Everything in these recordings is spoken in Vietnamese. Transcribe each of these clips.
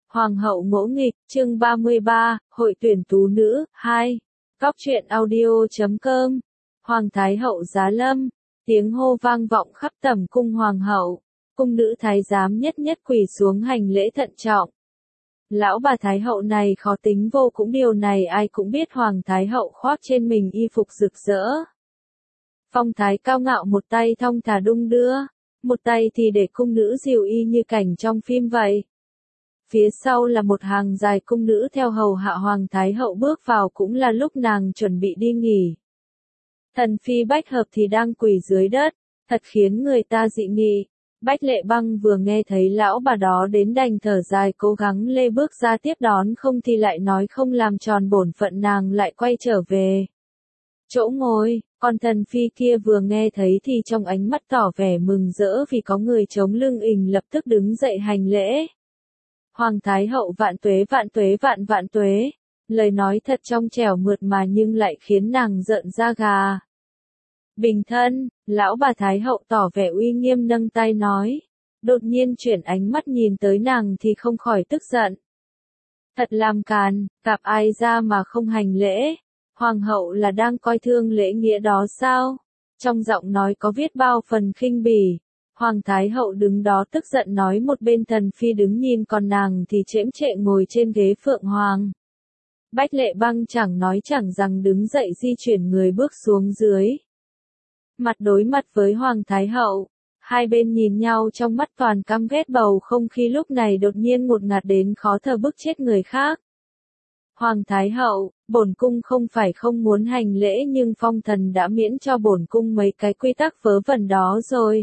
Hoàng hậu ngỗ nghịch, chương 33, hội tuyển tú nữ, 2. Góc truyện audio.com. Hoàng thái hậu giá lâm, tiếng hô vang vọng khắp tẩm cung hoàng hậu, cung nữ thái giám nhất nhất quỳ xuống hành lễ thận trọng. Lão bà thái hậu này khó tính vô cũng, điều này ai cũng biết. Hoàng thái hậu khoác trên mình y phục rực rỡ, phong thái cao ngạo, một tay thong thả đung đưa, một tay thì để cung nữ dìu y như cảnh trong phim vậy. Phía sau là một hàng dài cung nữ theo hầu hạ hoàng thái hậu bước vào, cũng là lúc nàng chuẩn bị đi nghỉ. Thần phi Bách Hợp thì đang quỳ dưới đất, thật khiến người ta dị nghị. Bách Lệ Băng vừa nghe thấy lão bà đó đến đành thở dài, cố gắng lê bước ra tiếp đón, không thì lại nói không làm tròn bổn phận, nàng lại quay trở về chỗ ngồi. Còn thần phi kia vừa nghe thấy thì trong ánh mắt tỏ vẻ mừng rỡ vì có người chống lưng ình, lập tức đứng dậy hành lễ. Hoàng thái hậu vạn tuế vạn tuế vạn vạn tuế. Lời nói thật trong trẻo mượt mà nhưng lại khiến nàng rợn da gà. Bình thân, lão bà thái hậu tỏ vẻ uy nghiêm nâng tay nói. Đột nhiên chuyển ánh mắt nhìn tới nàng thì không khỏi tức giận. Thật làm càn, gặp ai ra mà không hành lễ. Hoàng hậu là đang coi thường lễ nghĩa đó sao? Trong giọng nói có viết bao phần khinh bỉ. Hoàng thái hậu đứng đó tức giận nói, một bên thần phi đứng nhìn, còn nàng thì chễm chệ ngồi trên ghế phượng hoàng. Bách Lệ Băng chẳng nói chẳng rằng đứng dậy di chuyển người bước xuống dưới. Mặt đối mặt với hoàng thái hậu, hai bên nhìn nhau trong mắt toàn căm ghét, bầu không khí lúc này đột nhiên ngột ngạt đến khó thở, bức chết người khác. Hoàng thái hậu, bổn cung không phải không muốn hành lễ, nhưng phong thần đã miễn cho bổn cung mấy cái quy tắc vớ vẩn đó rồi.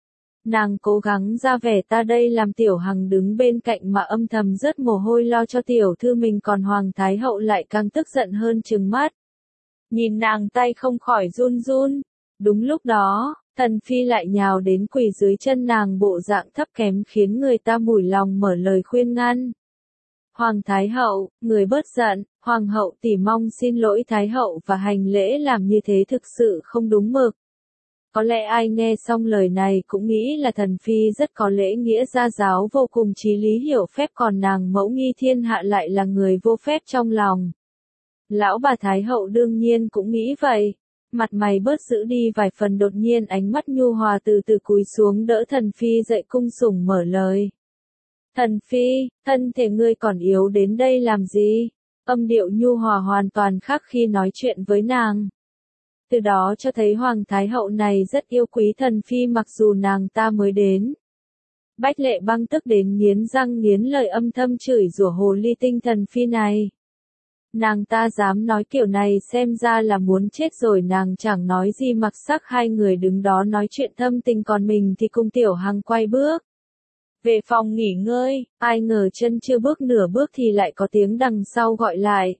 Nàng cố gắng ra vẻ ta đây làm tiểu hằng đứng bên cạnh mà âm thầm rớt mồ hôi lo cho tiểu thư mình, còn hoàng thái hậu lại càng tức giận hơn, trừng mắt. Nhìn nàng tay không khỏi run run. Đúng lúc đó, thần phi lại nhào đến quỳ dưới chân nàng, bộ dạng thấp kém khiến người ta mủi lòng mở lời khuyên ngăn. Hoàng thái hậu, người bớt giận, hoàng hậu tỷ mong xin lỗi thái hậu, và hành lễ làm như thế thực sự không đúng mực. Có lẽ ai nghe xong lời này cũng nghĩ là thần phi rất có lễ nghĩa, gia giáo vô cùng, chí lý hiểu phép, còn nàng mẫu nghi thiên hạ lại là người vô phép trong lòng. Lão bà thái hậu đương nhiên cũng nghĩ vậy. Mặt mày bớt giữ đi vài phần, đột nhiên ánh mắt nhu hòa từ từ cúi xuống đỡ thần phi dậy, cung sủng mở lời. Thần phi, thân thể ngươi còn yếu đến đây làm gì? Âm điệu nhu hòa hoàn toàn khác khi nói chuyện với nàng. Từ đó cho thấy hoàng thái hậu này rất yêu quý thần phi, mặc dù nàng ta mới đến. Bách Lệ Băng tức đến nghiến răng nghiến lợi, âm thầm chửi rủa hồ ly tinh thần phi này. Nàng ta dám nói kiểu này xem ra là muốn chết rồi. Nàng chẳng nói gì, mặc sắc hai người đứng đó nói chuyện thâm tình, còn mình thì cùng tiểu hằng quay bước về phòng nghỉ ngơi. Ai ngờ chân chưa bước nửa bước thì lại có tiếng đằng sau gọi lại.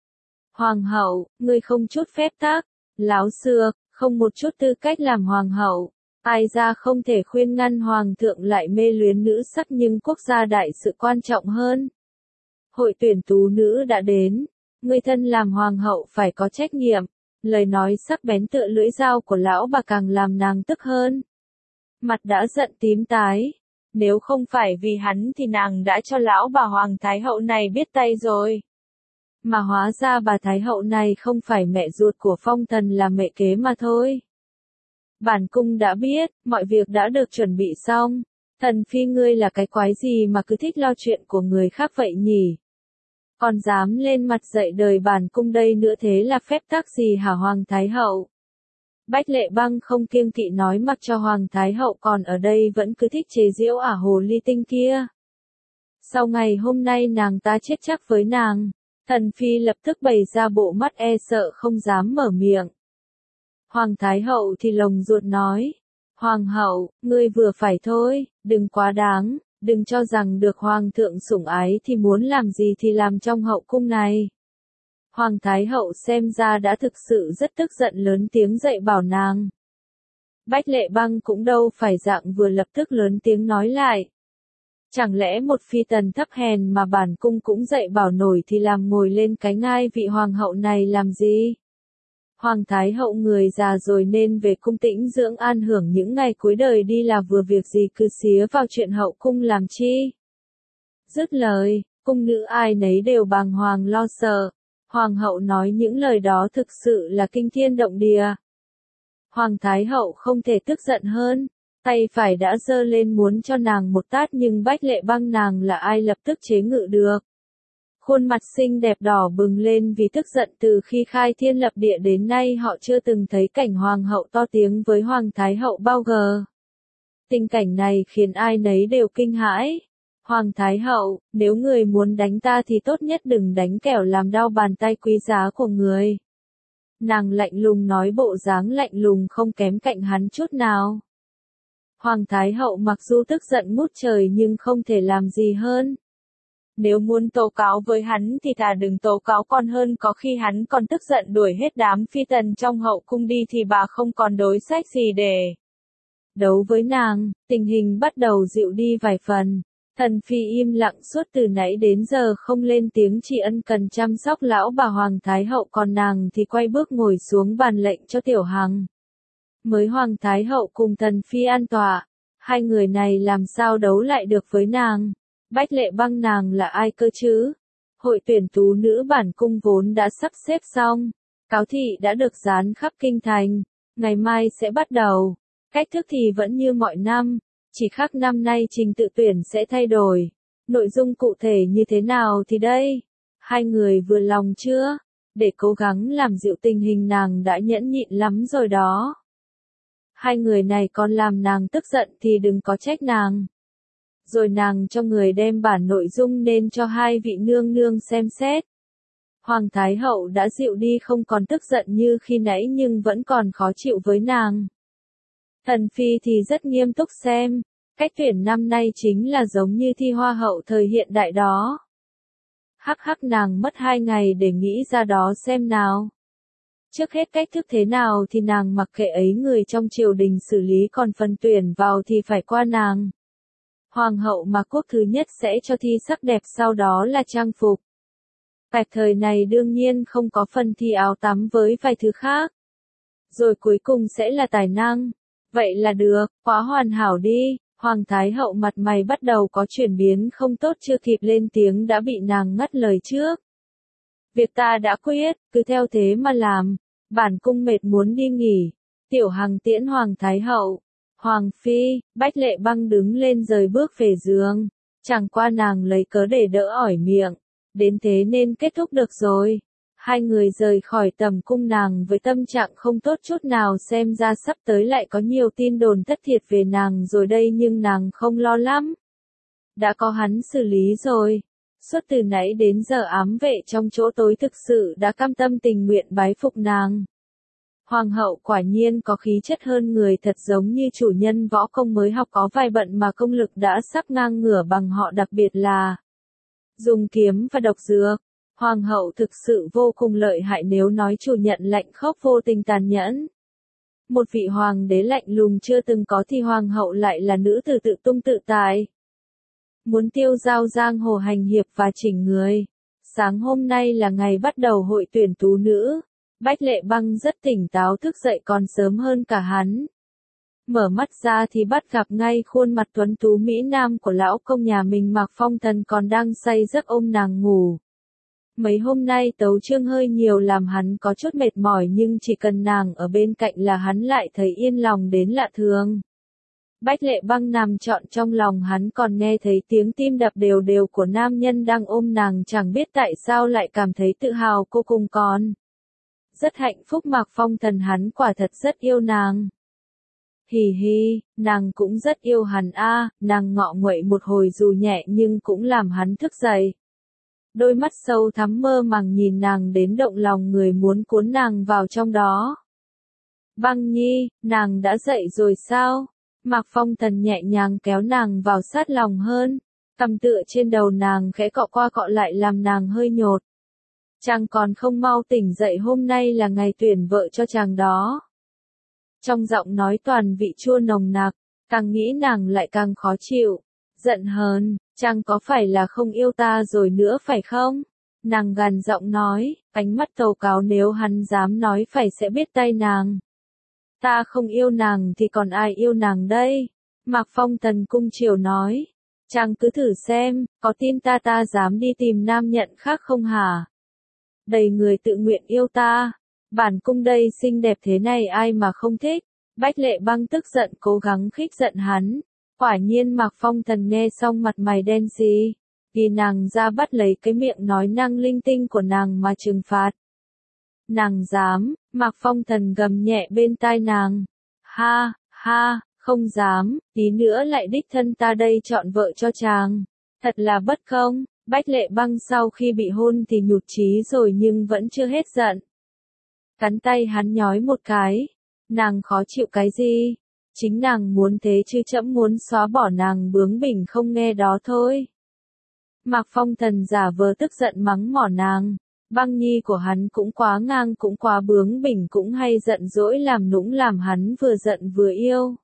Hoàng hậu, ngươi không chút phép tắc, láo xược, không một chút tư cách làm hoàng hậu. Ai ra không thể khuyên ngăn hoàng thượng lại mê luyến nữ sắc, nhưng quốc gia đại sự quan trọng hơn. Hội tuyển tú nữ đã đến. Người thân làm hoàng hậu phải có trách nhiệm. Lời nói sắc bén tựa lưỡi dao của lão bà càng làm nàng tức hơn. Mặt đã giận tím tái. Nếu không phải vì hắn thì nàng đã cho lão bà hoàng thái hậu này biết tay rồi. Mà hóa ra bà thái hậu này không phải mẹ ruột của phong thần, là mẹ kế mà thôi. Bản cung đã biết, mọi việc đã được chuẩn bị xong. Thần phi ngươi là cái quái gì mà cứ thích lo chuyện của người khác vậy nhỉ? Còn dám lên mặt dạy đời bản cung đây nữa, thế là phép tắc gì hả hoàng thái hậu? Bách Lệ Băng không kiêng kỵ nói, mặc cho hoàng thái hậu còn ở đây vẫn cứ thích chế giễu hồ ly tinh kia. Sau ngày hôm nay nàng ta chết chắc với nàng. Thần phi lập tức bày ra bộ mắt e sợ không dám mở miệng. Hoàng thái hậu thì lồng ruột nói. Hoàng hậu, ngươi vừa phải thôi, đừng quá đáng. Đừng cho rằng được hoàng thượng sủng ái thì muốn làm gì thì làm trong hậu cung này. Hoàng thái hậu xem ra đã thực sự rất tức giận, lớn tiếng dạy bảo nàng. Bách Lệ Băng cũng đâu phải dạng vừa, lập tức lớn tiếng nói lại. Chẳng lẽ một phi tần thấp hèn mà bản cung cũng dạy bảo nổi thì làm ngồi lên cái ngai vị hoàng hậu này làm gì? Hoàng thái hậu người già rồi nên về cung tĩnh dưỡng an hưởng những ngày cuối đời đi là vừa, việc gì cứ xía vào chuyện hậu cung làm chi? Dứt lời, Cung nữ ai nấy đều bàng hoàng lo sợ. Hoàng hậu nói những lời đó thực sự là kinh thiên động địa. Hoàng thái hậu không thể tức giận hơn, tay phải đã giơ lên muốn cho nàng một tát nhưng Bách Lệ Băng nàng là ai lập tức chế ngự được. Khuôn mặt xinh đẹp đỏ bừng lên vì tức giận, từ khi khai thiên lập địa đến nay họ chưa từng thấy cảnh hoàng hậu to tiếng với hoàng thái hậu bao giờ. Tình cảnh này khiến ai nấy đều kinh hãi. Hoàng thái hậu, nếu người muốn đánh ta thì tốt nhất đừng đánh kẻo làm đau bàn tay quý giá của người. Nàng lạnh lùng nói, bộ dáng lạnh lùng không kém cạnh hắn chút nào. Hoàng thái hậu mặc dù tức giận ngút trời nhưng không thể làm gì hơn. Nếu muốn tố cáo với hắn thì thà đừng tố cáo còn hơn, có khi hắn còn tức giận đuổi hết đám phi tần trong hậu cung đi thì bà không còn đối sách gì để đấu với nàng. Tình hình bắt đầu dịu đi vài phần. Thần phi im lặng suốt từ nãy đến giờ không lên tiếng, chỉ ân cần chăm sóc lão bà hoàng thái hậu, còn nàng thì quay bước ngồi xuống bàn lệnh cho Tiểu Hằng. Mới hoàng thái hậu cùng thần phi an tọa, hai người này làm sao đấu lại được với nàng. Bách Lệ Băng nàng là ai cơ chứ? Hội tuyển tú nữ bản cung vốn đã sắp xếp xong, cáo thị đã được dán khắp kinh thành, ngày mai sẽ bắt đầu. Cách thức thì vẫn như mọi năm, chỉ khác năm nay trình tự tuyển sẽ thay đổi. Nội dung cụ thể như thế nào thì đây? Hai người vừa lòng chưa? Để cố gắng làm dịu tình hình nàng đã nhẫn nhịn lắm rồi đó. Hai người này còn làm nàng tức giận thì đừng có trách nàng. Rồi nàng cho người đem bản nội dung nên cho hai vị nương nương xem xét. Hoàng thái hậu đã dịu đi, không còn tức giận như khi nãy nhưng vẫn còn khó chịu với nàng. Thần phi thì rất nghiêm túc xem, cách tuyển năm nay chính là giống như thi hoa hậu thời hiện đại đó. Hắc hắc, nàng mất 2 ngày để nghĩ ra đó xem nào. Trước hết cách thức thế nào thì nàng mặc kệ ấy, người trong triều đình xử lý, còn phần tuyển vào thì phải qua nàng. Hoàng hậu mà quốc thứ nhất sẽ cho thi sắc đẹp, sau đó là trang phục. Bạch thời này đương nhiên không có phần thi áo tắm với vài thứ khác. Rồi cuối cùng sẽ là tài năng. Vậy là được, quá hoàn hảo đi. Hoàng thái hậu mặt mày bắt đầu có chuyển biến không tốt, chưa kịp lên tiếng đã bị nàng ngắt lời trước. Việc ta đã quyết, cứ theo thế mà làm. Bản cung mệt muốn đi nghỉ. Tiểu Hằng tiễn hoàng thái hậu. Hoàng phi, Bách Lệ Băng đứng lên rời bước về giường. Chẳng qua nàng lấy cớ để đỡ ỏi miệng. Đến thế nên kết thúc được rồi. Hai người rời khỏi tầm cung, nàng với tâm trạng không tốt chút nào, xem ra sắp tới lại có nhiều tin đồn thất thiệt về nàng rồi đây, nhưng nàng không lo lắm. Đã có hắn xử lý rồi. Suốt từ nãy đến giờ ám vệ trong chỗ tối thực sự đã cam tâm tình nguyện bái phục nàng. Hoàng hậu quả nhiên có khí chất hơn người, thật giống như chủ nhân võ công mới học có vài bận mà công lực đã sắp ngang ngửa bằng họ, đặc biệt là dùng kiếm và độc dược. Hoàng hậu thực sự vô cùng lợi hại, nếu nói chủ nhận lạnh khốc vô tình tàn nhẫn. Một vị hoàng đế lạnh lùng chưa từng có thì hoàng hậu lại là nữ tử tự tung tự tài. Muốn tiêu dao giang hồ hành hiệp và chỉnh người. Sáng hôm nay là ngày bắt đầu hội tuyển tú nữ. Bách Lệ Băng rất tỉnh táo, thức dậy còn sớm hơn cả hắn. Mở mắt ra thì bắt gặp ngay khuôn mặt tuấn tú mỹ nam của lão công nhà mình, Mạc Phong Thần còn đang say giấc ôm nàng ngủ. Mấy hôm nay tấu chương hơi nhiều làm hắn có chút mệt mỏi, nhưng chỉ cần nàng ở bên cạnh là hắn lại thấy yên lòng đến lạ thường. Bách Lệ Băng nằm trọn trong lòng hắn, còn nghe thấy tiếng tim đập đều đều của nam nhân đang ôm nàng, chẳng biết tại sao lại cảm thấy tự hào cô cùng con. Rất hạnh phúc, Mạc Phong Thần hắn quả thật rất yêu nàng. Hì hì, nàng cũng rất yêu hắn a. Nàng ngọ nguậy một hồi dù nhẹ nhưng cũng làm hắn thức dậy. Đôi mắt sâu thắm mơ màng nhìn nàng đến động lòng người, muốn cuốn nàng vào trong đó. Băng nhi, nàng đã dậy rồi sao? Mạc Phong Thần nhẹ nhàng kéo nàng vào sát lòng hơn, cầm tựa trên đầu nàng khẽ cọ qua cọ lại làm nàng hơi nhột. Chàng còn không mau tỉnh dậy, hôm nay là ngày tuyển vợ cho chàng đó. Trong giọng nói toàn vị chua nồng nặc, càng nghĩ nàng lại càng khó chịu, giận hờn. Chàng có phải là không yêu ta rồi nữa phải không? Nàng gằn giọng nói, ánh mắt tâu cáo, nếu hắn dám nói phải sẽ biết tay nàng. Ta không yêu nàng thì còn ai yêu nàng đây? Mạc Phong Thần cung chiều nói. Chàng cứ thử xem, có tin ta dám đi tìm nam nhận khác không hả? Đầy người tự nguyện yêu ta. Bản cung đây xinh đẹp thế này ai mà không thích. Bách Lệ Băng tức giận cố gắng khích giận hắn. Quả nhiên Mạc Phong Thần nghe xong mặt mày đen xì. Vì nàng ra bắt lấy cái miệng nói năng linh tinh của nàng mà trừng phạt. Nàng dám, Mạc Phong Thần gầm nhẹ bên tai nàng. Ha, ha, không dám, tí nữa lại đích thân ta đây chọn vợ cho chàng. Thật là bất công. Bách Lệ Băng sau khi bị hôn thì nhụt chí rồi nhưng vẫn chưa hết giận. Cắn tay hắn nhói một cái. Nàng khó chịu cái gì? Chính nàng muốn thế chứ trẫm muốn xóa bỏ nàng bướng bỉnh không nghe đó thôi. Mạc Phong Thần giả vờ tức giận mắng mỏ nàng. Băng nhi của hắn cũng quá ngang cũng quá bướng bỉnh cũng hay giận dỗi làm nũng làm hắn vừa giận vừa yêu.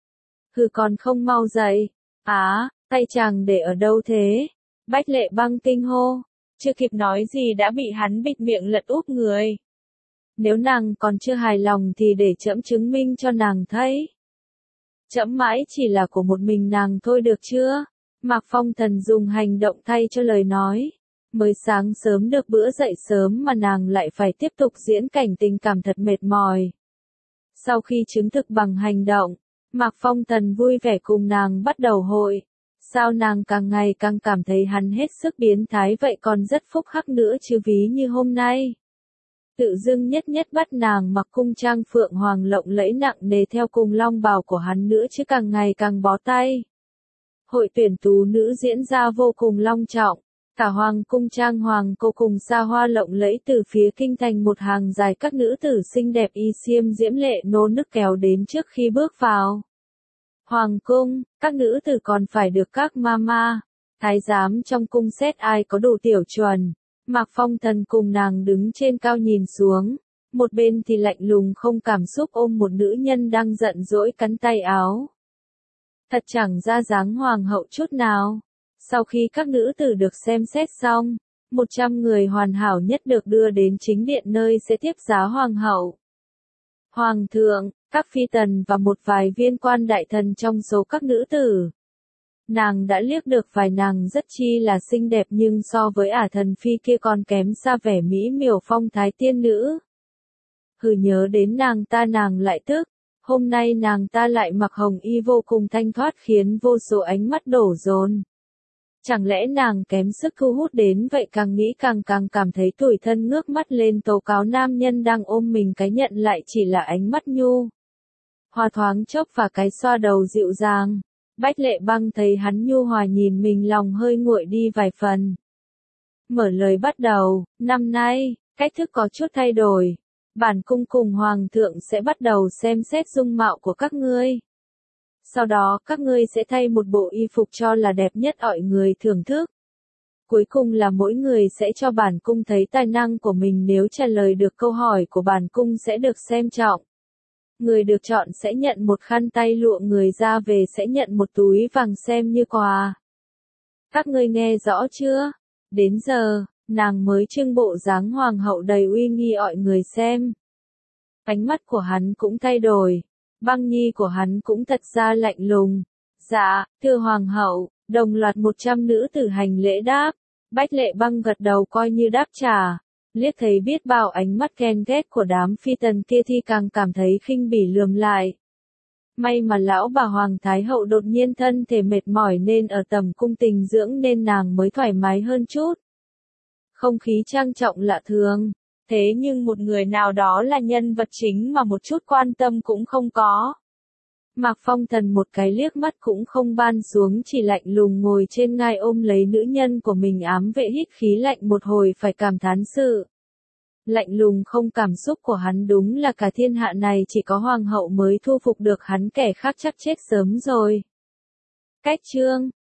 Hừ còn không mau dậy. Tay chàng để ở đâu thế? Bách Lệ Băng kinh hô. Chưa kịp nói gì đã bị hắn bịt miệng lật úp người. Nếu nàng còn chưa hài lòng thì để trẫm chứng minh cho nàng thấy. Trẫm mãi chỉ là của một mình nàng thôi được chưa? Mạc Phong Thần dùng hành động thay cho lời nói. Mới sáng sớm được bữa dậy sớm mà nàng lại phải tiếp tục diễn cảnh tình cảm thật mệt mỏi. Sau khi chứng thực bằng hành động, Mạc Phong Thần vui vẻ cùng nàng bắt đầu hội. Sao nàng càng ngày càng cảm thấy hắn hết sức biến thái vậy còn rất phúc hắc nữa chứ ví như hôm nay. Tự dưng nhất nhất bắt nàng mặc cung trang phượng hoàng lộng lẫy nặng nề theo cùng long bào của hắn nữa chứ càng ngày càng bó tay. Hội tuyển tú nữ diễn ra vô cùng long trọng. Cả hoàng cung trang hoàng cô cùng xa hoa lộng lẫy từ phía kinh thành một hàng dài các nữ tử xinh đẹp y xiêm diễm lệ nô nức kéo đến trước khi bước vào. Hoàng cung, các nữ tử còn phải được các mama, thái giám trong cung xét ai có đủ tiểu chuẩn. Mạc Phong Thần cùng nàng đứng trên cao nhìn xuống, một bên thì lạnh lùng không cảm xúc ôm một nữ nhân đang giận dỗi cắn tay áo. Thật chẳng ra dáng hoàng hậu chút nào. Sau khi các nữ tử được xem xét xong, 100 người hoàn hảo nhất được đưa đến chính điện nơi sẽ tiếp giá hoàng hậu. Hoàng thượng, các phi tần và một vài viên quan đại thần trong số các nữ tử. Nàng đã liếc được vài nàng rất chi là xinh đẹp nhưng so với ả thần phi kia còn kém xa vẻ mỹ miều phong thái tiên nữ. Nhớ đến nàng ta nàng lại tức. Hôm nay nàng ta lại mặc hồng y vô cùng thanh thoát khiến vô số ánh mắt đổ dồn. Chẳng lẽ nàng kém sức thu hút đến vậy càng nghĩ càng cảm thấy tủi thân ngước mắt lên tố cáo nam nhân đang ôm mình cái nhận lại chỉ là ánh mắt nhu. Hoa thoáng chốc và cái xoa đầu dịu dàng. Bách Lệ Băng thấy hắn nhu hòa nhìn mình lòng hơi nguội đi vài phần. Mở lời bắt đầu, năm nay, cách thức có chút thay đổi. Bản cung cùng hoàng thượng sẽ bắt đầu xem xét dung mạo của các ngươi. Sau đó các ngươi sẽ thay một bộ y phục cho là đẹp nhất mọi người thưởng thức. Cuối cùng là mỗi người sẽ cho bản cung thấy tài năng của mình nếu trả lời được câu hỏi của bản cung sẽ được xem trọng. Người được chọn sẽ nhận một khăn tay lụa người ra về sẽ nhận một túi vàng xem như quà. Các ngươi nghe rõ chưa? Đến giờ, nàng mới trưng bộ dáng hoàng hậu đầy uy nghi mọi người xem. Ánh mắt của hắn cũng thay đổi. Băng nhi của hắn cũng thật ra lạnh lùng. Dạ, thưa hoàng hậu, đồng loạt 100 nữ tử hành lễ đáp. Bách Lệ Băng gật đầu coi như đáp trả. Liếc thấy biết bao ánh mắt ghen ghét của đám phi tần kia thì càng cảm thấy khinh bỉ lườm lại. May mà lão bà Hoàng Thái Hậu đột nhiên thân thể mệt mỏi nên ở tầm cung tình dưỡng nên nàng mới thoải mái hơn chút. Không khí trang trọng lạ thường. Thế nhưng một người nào đó là nhân vật chính mà một chút quan tâm cũng không có. Mạc Phong Thần một cái liếc mắt cũng không ban xuống chỉ lạnh lùng ngồi trên ngai ôm lấy nữ nhân của mình ám vệ hít khí lạnh một hồi phải cảm thán sự. Lạnh lùng không cảm xúc của hắn đúng là cả thiên hạ này chỉ có hoàng hậu mới thu phục được hắn kẻ khác chắc chết sớm rồi. Cách chương